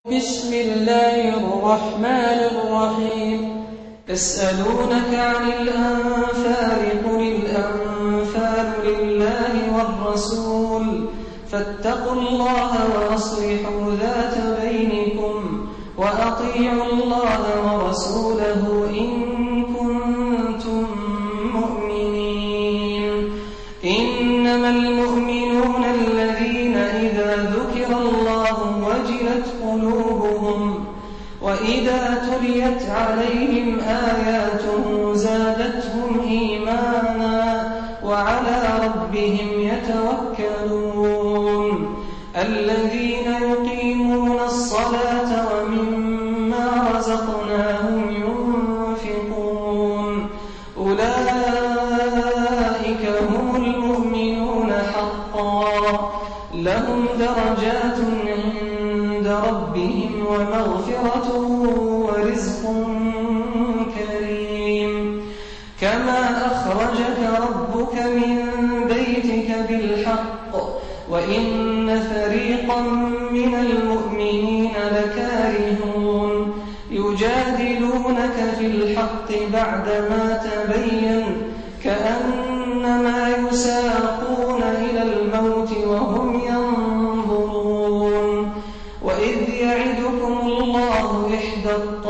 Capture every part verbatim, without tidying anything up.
بسم الله الرحمن الرحيم يسألونك عن الأنفال قل الأنفال لله والرسول فاتقوا الله وأصلحوا ذات بينكم وأطيعوا الله ورسوله إن كنتم مؤمنين إنما المؤمنون الذين إذا ذكر الله وجلت قلوبهم وإذا تليت عليهم آياته زادتهم إيمانا وعلى ربهم يتوكلون الذين يقيمون الصلاة ومما رزقناهم ينفقون أولئك هم المؤمنون حقا لهم درجات عند ربهم ومغفرة ورزق كريم كما أخرجك ربك من بيتك بالحق وإن فريقا من المؤمنين لكارهون يجادلونك في الحق بعدما تبين كأنما يساقون إلى الموت وهم ينظرون وإذ يعدكم الله إحدى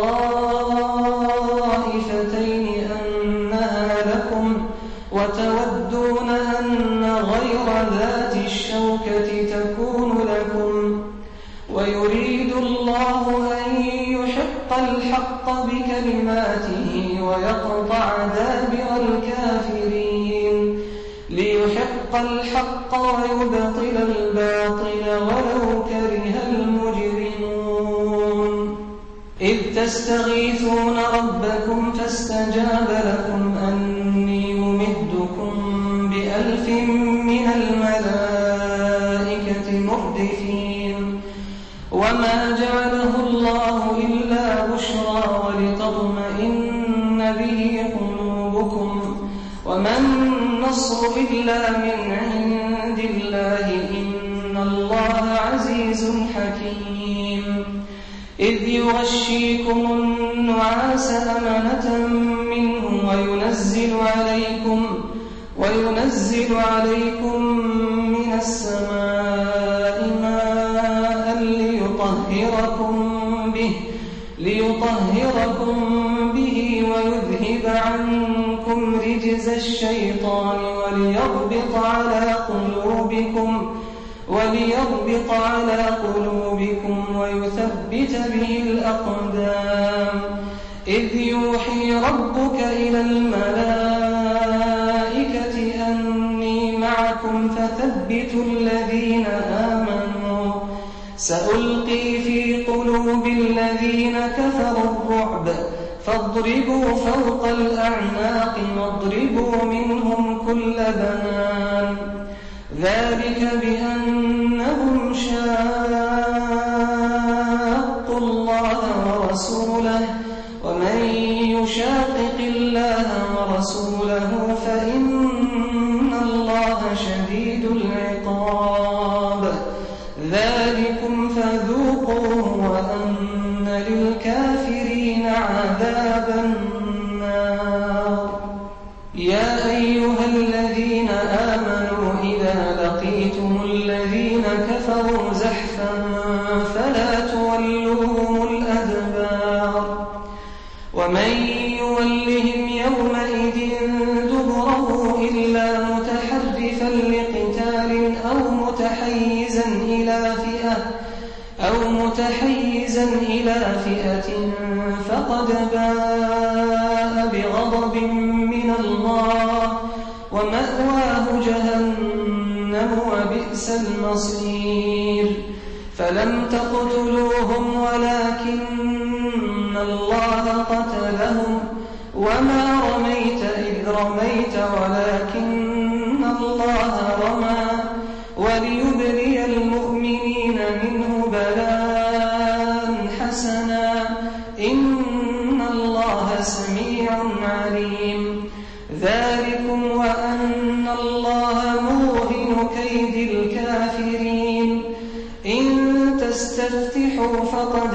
الطائفتين أنها لكم وتودون أن غير ذات الشوكة تكون لكم ويريد الله أن يحق الحق بكلماته ويقطع دابر الكافرين ليحق الحق ويبطل الباطل ولو كره المجرمون إذ تستغيثون ربكم فاستجاب لكم أني ممدكم بألف من الملائكة مردفين وما جعله الله إلا بشرى ولتطمئن به قلوبكم وما النصر إلا من عند الله إن الله عزيز حكيم إذ يغشيكم النعاس أمنة منه وينزل عليكم وينزل عليكم من السماء ماء ليطهركم به ليطهركم به ويذهب عنكم رجز الشيطان وليربط على قلوبكم وليربط على قلوبكم ويثبت به الأقدام إذ يوحي ربك إلى الملائكة أني معكم فثبتوا الذين آمنوا سألقي في قلوب الذين كفروا الرعب فاضربوا فوق الأعناق واضربوا منهم كل بنان ذلك بأنهم شاقوا الله ورسوله ومن يشاقق الله ورسوله فإن الله شديد العقاب ذلكم فذوقوه وأن للكافرين عذاب النار يا أيها الذين آمنوا إذا لقيتم الذين كفروا زحفا فلا تولوهم الأدبار ومن يولهم يومئذ دبره إلا متحرفا لقتال أو متحيزا إلى فئة أو متحيزا إلى فئة فقد باء بغضب من الله ومأواه جهنم وبئس المصير فلم تقتلوهم ولكن الله قتلهم وما رميت إذ رميت ولكن الله رمى وليبلي المؤمنين منه بلاء حسنا إن الله سميع عليم ذلكم وأن الله موهن كيد الكافرين إن تستفتحوا فقد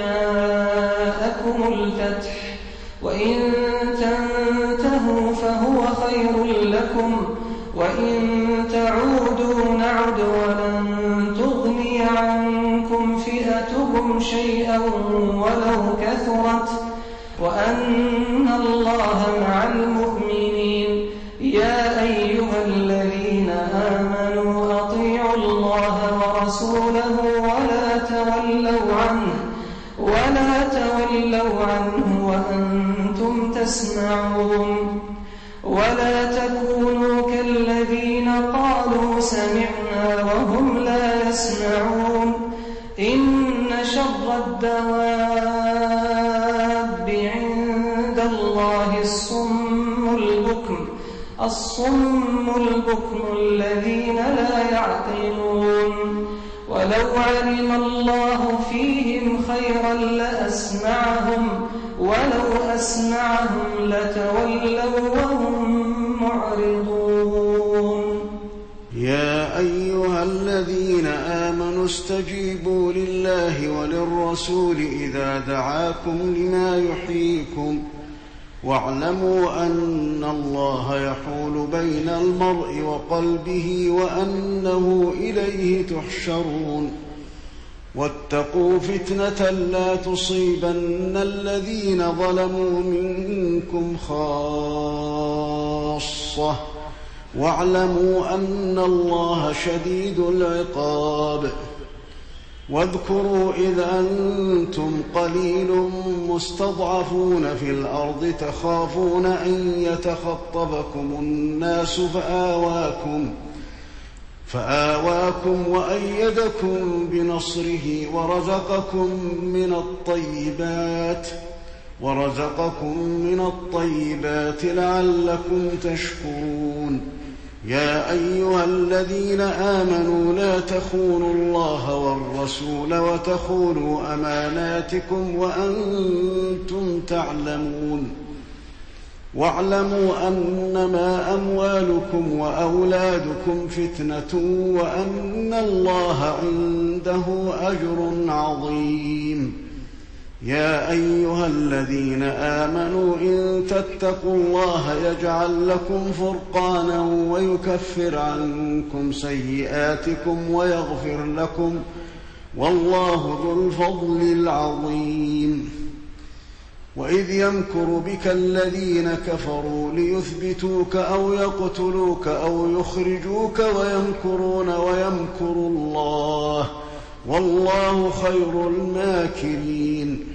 جاءكم الفتح وإن تنتهوا فهو خير لكم وإن تعودوا نعد ولن تغني عنكم فئتكم شيئا ولو كثرت وأن الله مع المؤمنين. يا أيها الذين آمنوا أطيعوا الله ورسوله ولا تولوا عنه ولا تولوا عنه وأنتم تسمعون. ولا تكونوا كالذين قالوا سمعنا وهم لا يسمعون. إن شر الدواب عند الله الصم البكم الصم البكم الذين لا يعقلون. ولو علم الله فيهم خيرا لأسمعهم ولو أسمعهم لتولوا وهم معرضون. يا أيها الذين آمنوا استجيبوا لله وللرسول إذا دعاكم لما يحييكم واعلموا أن الله يحول بين المرء وقلبه وأنه إليه تحشرون. واتقوا فتنة لا تصيبن الذين ظلموا منكم خاصة واعلموا أن الله شديد العقاب. واذكروا إذ أنتم قليل مستضعفون في الأرض تخافون أن يتخطفكم الناس فآواكم فآواكم وأيدكم بنصره ورزقكم من الطيبات ورزقكم من الطيبات لعلكم تشكرون. يا أيها الذين آمنوا لا تخونوا الله والرسول وتخونوا أماناتكم وأنتم تعلمون. واعلموا أنما أموالكم وأولادكم فتنة وأن الله عنده أجر عظيم. يا أيها الذين آمنوا إن تتقوا الله يجعل لكم فرقانا ويكفر عنكم سيئاتكم ويغفر لكم والله ذو الفضل العظيم. وإذ يمكر بك الذين كفروا ليثبتوك أو يقتلوك أو يخرجوك ويمكرون ويمكر الله والله خير الماكرين.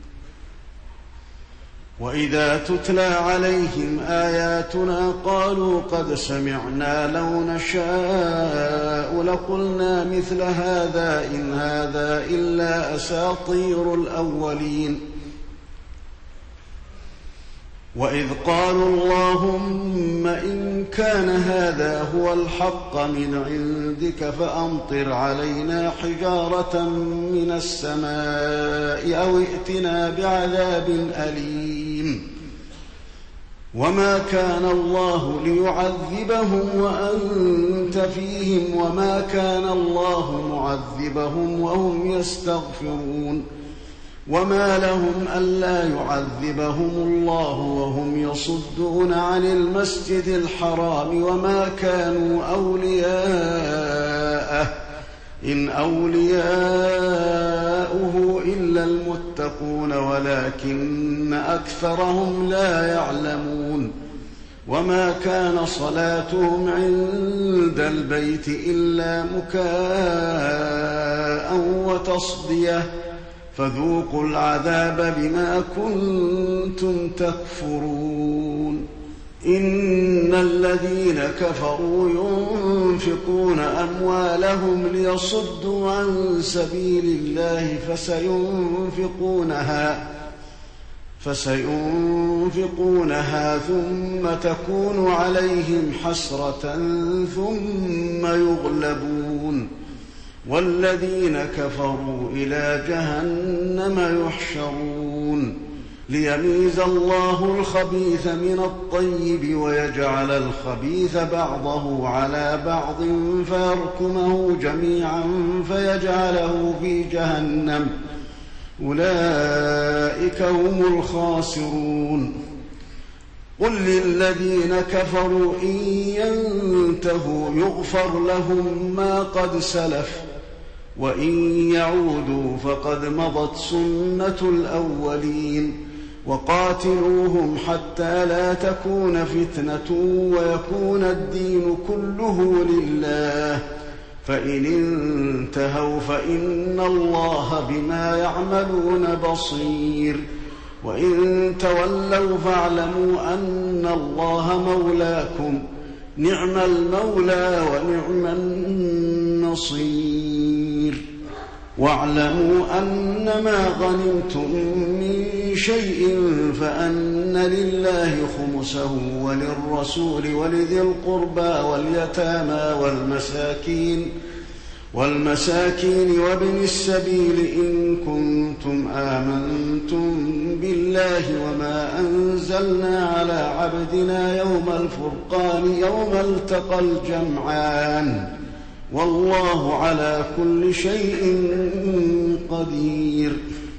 وإذا تتلى عليهم آياتنا قالوا قد سمعنا لو نشاء لقلنا مثل هذا إن هذا إلا أساطير الأولين. وإذ قالوا اللهم إن كان هذا هو الحق من عندك فأمطر علينا حجارة من السماء أو ائتنا بعذاب أليم. وما كان الله ليعذبهم وأنت فيهم وما كان الله معذبهم وهم يستغفرون. وما لهم ألا يعذبهم الله وهم يصدون عن المسجد الحرام وما كانوا أولياءه إن أولياؤه إلا المتقون ولكن أكثرهم لا يعلمون. وما كان صلاتهم عند البيت إلا مكاء وتصدية فذوقوا العذاب بما كنتم تكفرون. إن الذين كفروا ينفقون أموالهم ليصدوا عن سبيل الله فسينفقونها فسينفقونها ثم تكون عليهم حسرة ثم يغلبون والذين كفروا إلى جهنم يحشرون ليميز الله الخبيث من الطيب ويجعل الخبيث بعضه على بعض فيركمه جميعا فيجعله في جهنم أولئك هم الخاسرون. قل للذين كفروا إن ينتهوا يغفر لهم ما قد سلف وإن يعودوا فقد مضت سنة الأولين وقاتلوهم حتى لا تكون فتنة ويكون الدين كله لله فإن انتهوا فإن الله بما يعملون بصير وإن تولوا فاعلموا أن الله مولاكم نعم المولى ونعم النصير. واعلموا أنما غنمتم من شيء فأن لله خمسه وللرسول ولذي القربى واليتامى والمساكين والمساكين وابن السبيل إن كنتم آمنتم بالله وما أنزلنا على عبدنا يوم الفرقان يوم التقى الجمعان والله على كل شيء قدير.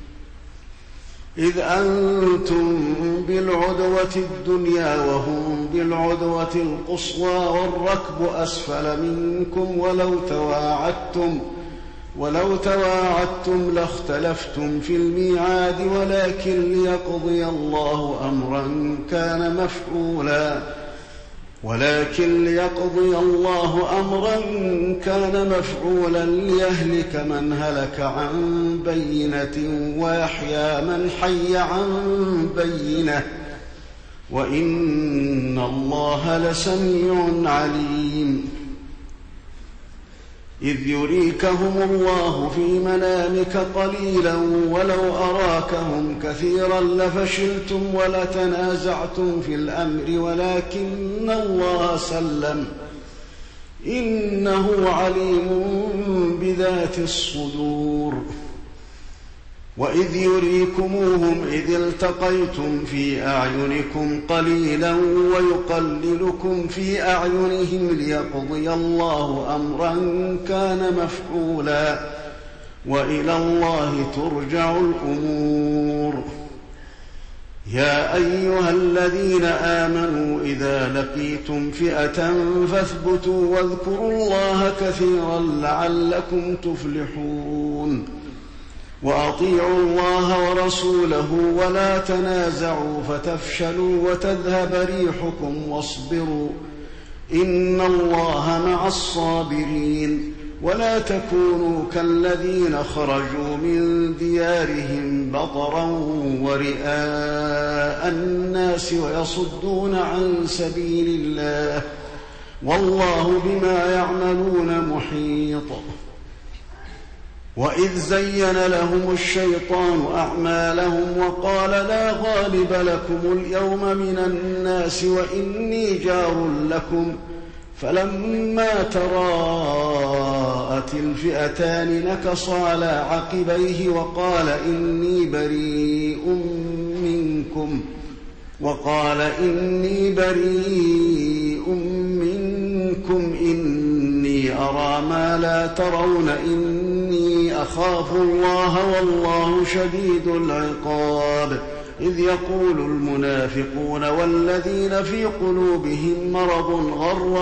إذ أنتم بالعدوة الدنيا وهم بالعدوة القصوى والركب أسفل منكم ولو تواعدتم ولو تواعدتم لاختلفتم في الميعاد ولكن ليقضي الله أمرا كان مفعولا ولكن ليقضي الله أمرا كان مفعولا ليهلك من هلك عن بينة ويحيى من حي عن بينة وإن الله لسميع عليم. إذ يريكهم الله في منامك قليلا ولو أراكهم كثيرا لفشلتم ولتنازعتم في الأمر ولكن الله سلم إنه عليم بذات الصدور. وإذ يريكموهم إذ التقيتم في أعينكم قليلا ويقللكم في أعينهم ليقضي الله أمرا كان مفعولا وإلى الله ترجع الأمور. يا أيها الذين آمنوا إذا لقيتم فئة فاثبتوا واذكروا الله كثيرا لعلكم تفلحون. وأطيعوا الله ورسوله ولا تنازعوا فتفشلوا وتذهب ريحكم واصبروا إن الله مع الصابرين. ولا تكونوا كالذين خرجوا من ديارهم بطرا ورئاء الناس ويصدون عن سبيل الله والله بما يعملون محيط. وإذ زين لهم الشيطان أعمالهم وقال لا غالب لكم اليوم من الناس وإني جار لكم فلما تراءت الفئتان نكص على عقبيه وقال إني بريء منكم وقال إني بريء منكم إني أرى ما لا ترون إني أخاف الله والله شديد العقاب. إذ يقول المنافقون والذين في قلوبهم مرض غر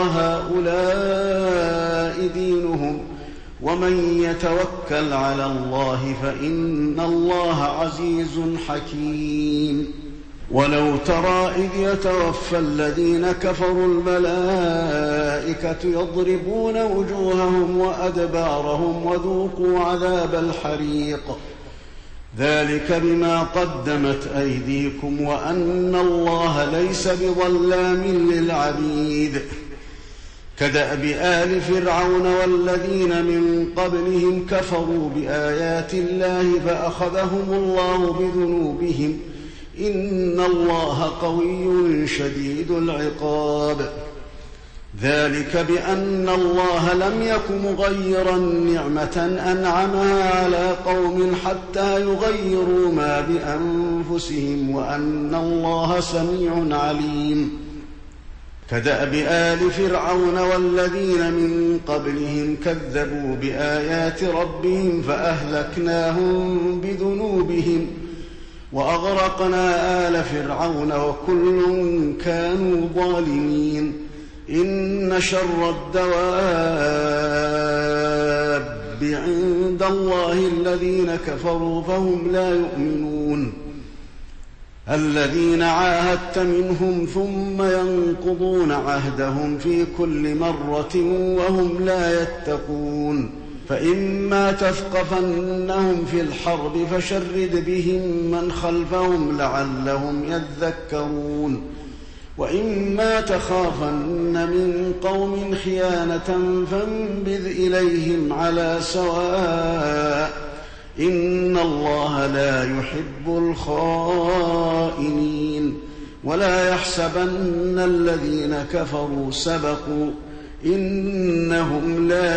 هؤلاء دينهم ومن يتوكل على الله فإن الله عزيز حكيم. ولو ترى إذ يتوفى الذين كفروا الملائكة يضربون وجوههم وأدبارهم وذوقوا عذاب الحريق ذلك بما قدمت أيديكم وأن الله ليس بظلام للعبيد. كدأب آل فرعون والذين من قبلهم كفروا بآيات الله فأخذهم الله بذنوبهم إن الله قوي شديد العقاب. ذلك بأن الله لم يك مغيرا نعمة أنعمها على قوم حتى يغيروا ما بأنفسهم وأن الله سميع عليم. كدأب آل فرعون والذين من قبلهم كذبوا بآيات ربهم فأهلكناهم بذنوبهم وأغرقنا آل فرعون وكل كانوا ظالمين. إن شر الدواب عند الله الذين كفروا فهم لا يؤمنون. الذين عاهدت منهم ثم ينقضون عهدهم في كل مرة وهم لا يتقون. فإما تثقفنهم في الحرب فشرد بهم من خلفهم لعلهم يذكرون. وإما تخافن من قوم خيانة فانبذ إليهم على سواء إن الله لا يحب الخائنين. ولا يحسبن الذين كفروا سبقوا إنهم لا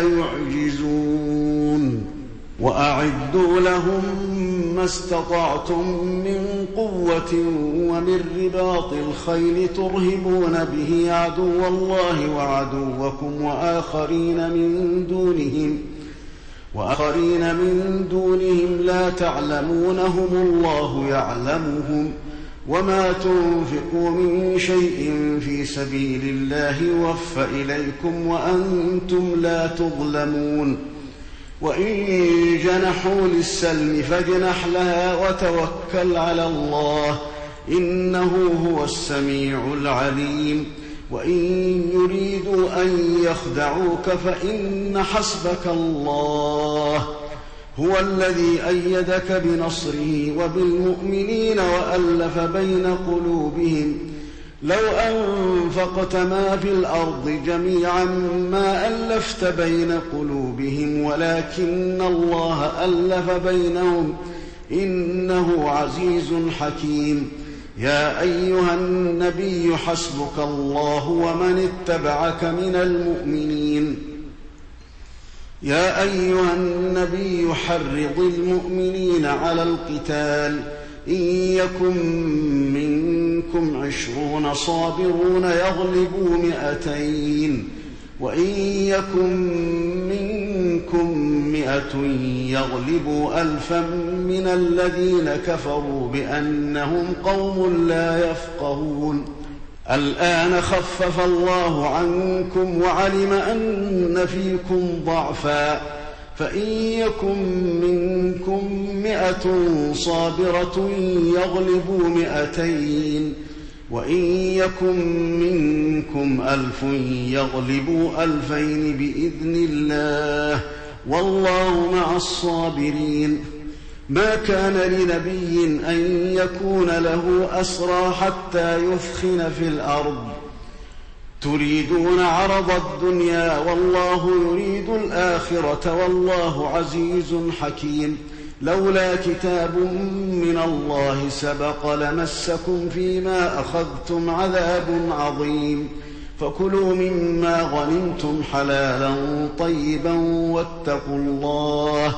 يعجزون. وأعدوا لهم ما استطعتم من قوة ومن رباط الخيل ترهبون به عدو الله وعدوكم وآخرين من دونهم وآخرين من دونهم لا تعلمونهم الله يعلمهم. وما تنفقوا من شيء في سبيل الله يوفى إليكم وأنتم لا تظلمون. وإن جنحوا للسلم فاجنح لها وتوكل على الله إنه هو السميع العليم. وإن يريدوا أن يخدعوك فإن حسبك الله هو الذي أيدك بنصره وبالمؤمنين وألف بين قلوبهم. لو أنفقت ما في الأرض جميعا ما ألفت بين قلوبهم ولكن الله ألف بينهم إنه عزيز حكيم. يا أيها النبي حسبك الله ومن اتبعك من المؤمنين. يا أيها النبي حرض المؤمنين على القتال إن يكن منكم عشرون صابرون يغلبوا مئتين وإن يكن منكم مئة يغلبوا ألفا من الذين كفروا بأنهم قوم لا يفقهون. الآن خفف الله عنكم وعلم أن فيكم ضعفا فإن يكن منكم مئة صابرة يغلبوا مئتين وإن يكن منكم ألف يغلبوا ألفين بإذن الله والله مع الصابرين. ما كان لنبي أن يكون له أسرى حتى يثخن في الأرض تريدون عرض الدنيا والله يريد الآخرة والله عزيز حكيم. لولا كتاب من الله سبق لمسكم فيما أخذتم عذاب عظيم. فكلوا مما غنمتم حلالا طيبا واتقوا الله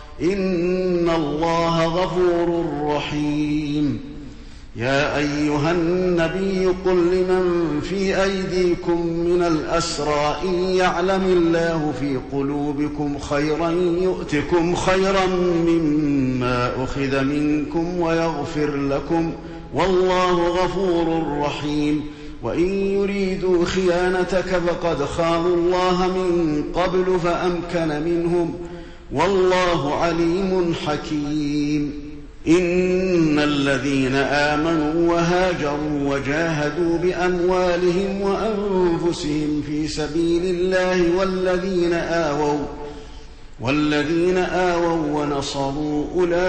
إن الله غفور رحيم. يا أيها النبي قل لمن في أيديكم من الأسرى إن يعلم الله في قلوبكم خيرا يؤتكم خيرا مما أخذ منكم ويغفر لكم والله غفور رحيم. وإن يريدوا خيانتك فقد خانوا الله من قبل فأمكن منهم والله عليم حكيم. إن الذين آمنوا وهاجروا وجاهدوا بأموالهم وأنفسهم في سبيل الله والذين آووا والذين آووا ونصروا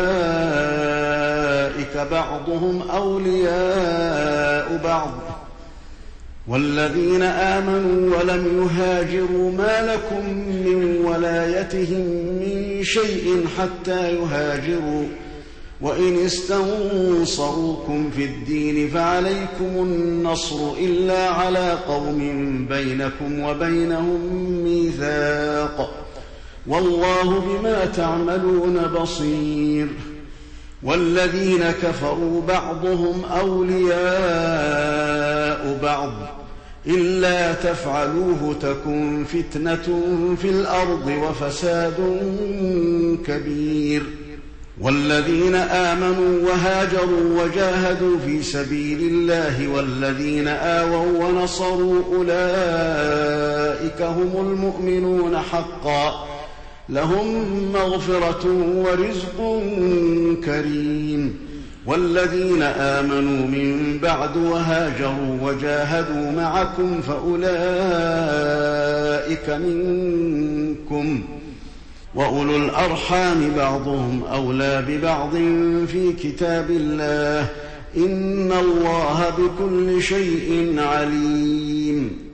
أولئك بعضهم أولياء بعض والذين آمنوا ولم يهاجروا ما لكم من ولايتهم من شيء حتى يهاجروا وإن استنصروكم في الدين فعليكم النصر إلا على قوم بينكم وبينهم ميثاق والله بما تعملون بصير. والذين كفروا بعضهم أولياء بعض إلا تفعلوه تكن فتنة في الأرض وفساد كبير. والذين آمنوا وهاجروا وجاهدوا في سبيل الله والذين آووا ونصروا أولئك هم المؤمنون حقا، لهم مغفرة ورزق كريم. والذين آمنوا من بعد وهاجروا وجاهدوا معكم فأولئك منكم، وأولو الأرحام بعضهم أولى ببعض في كتاب الله، إن الله بكل شيء عليم.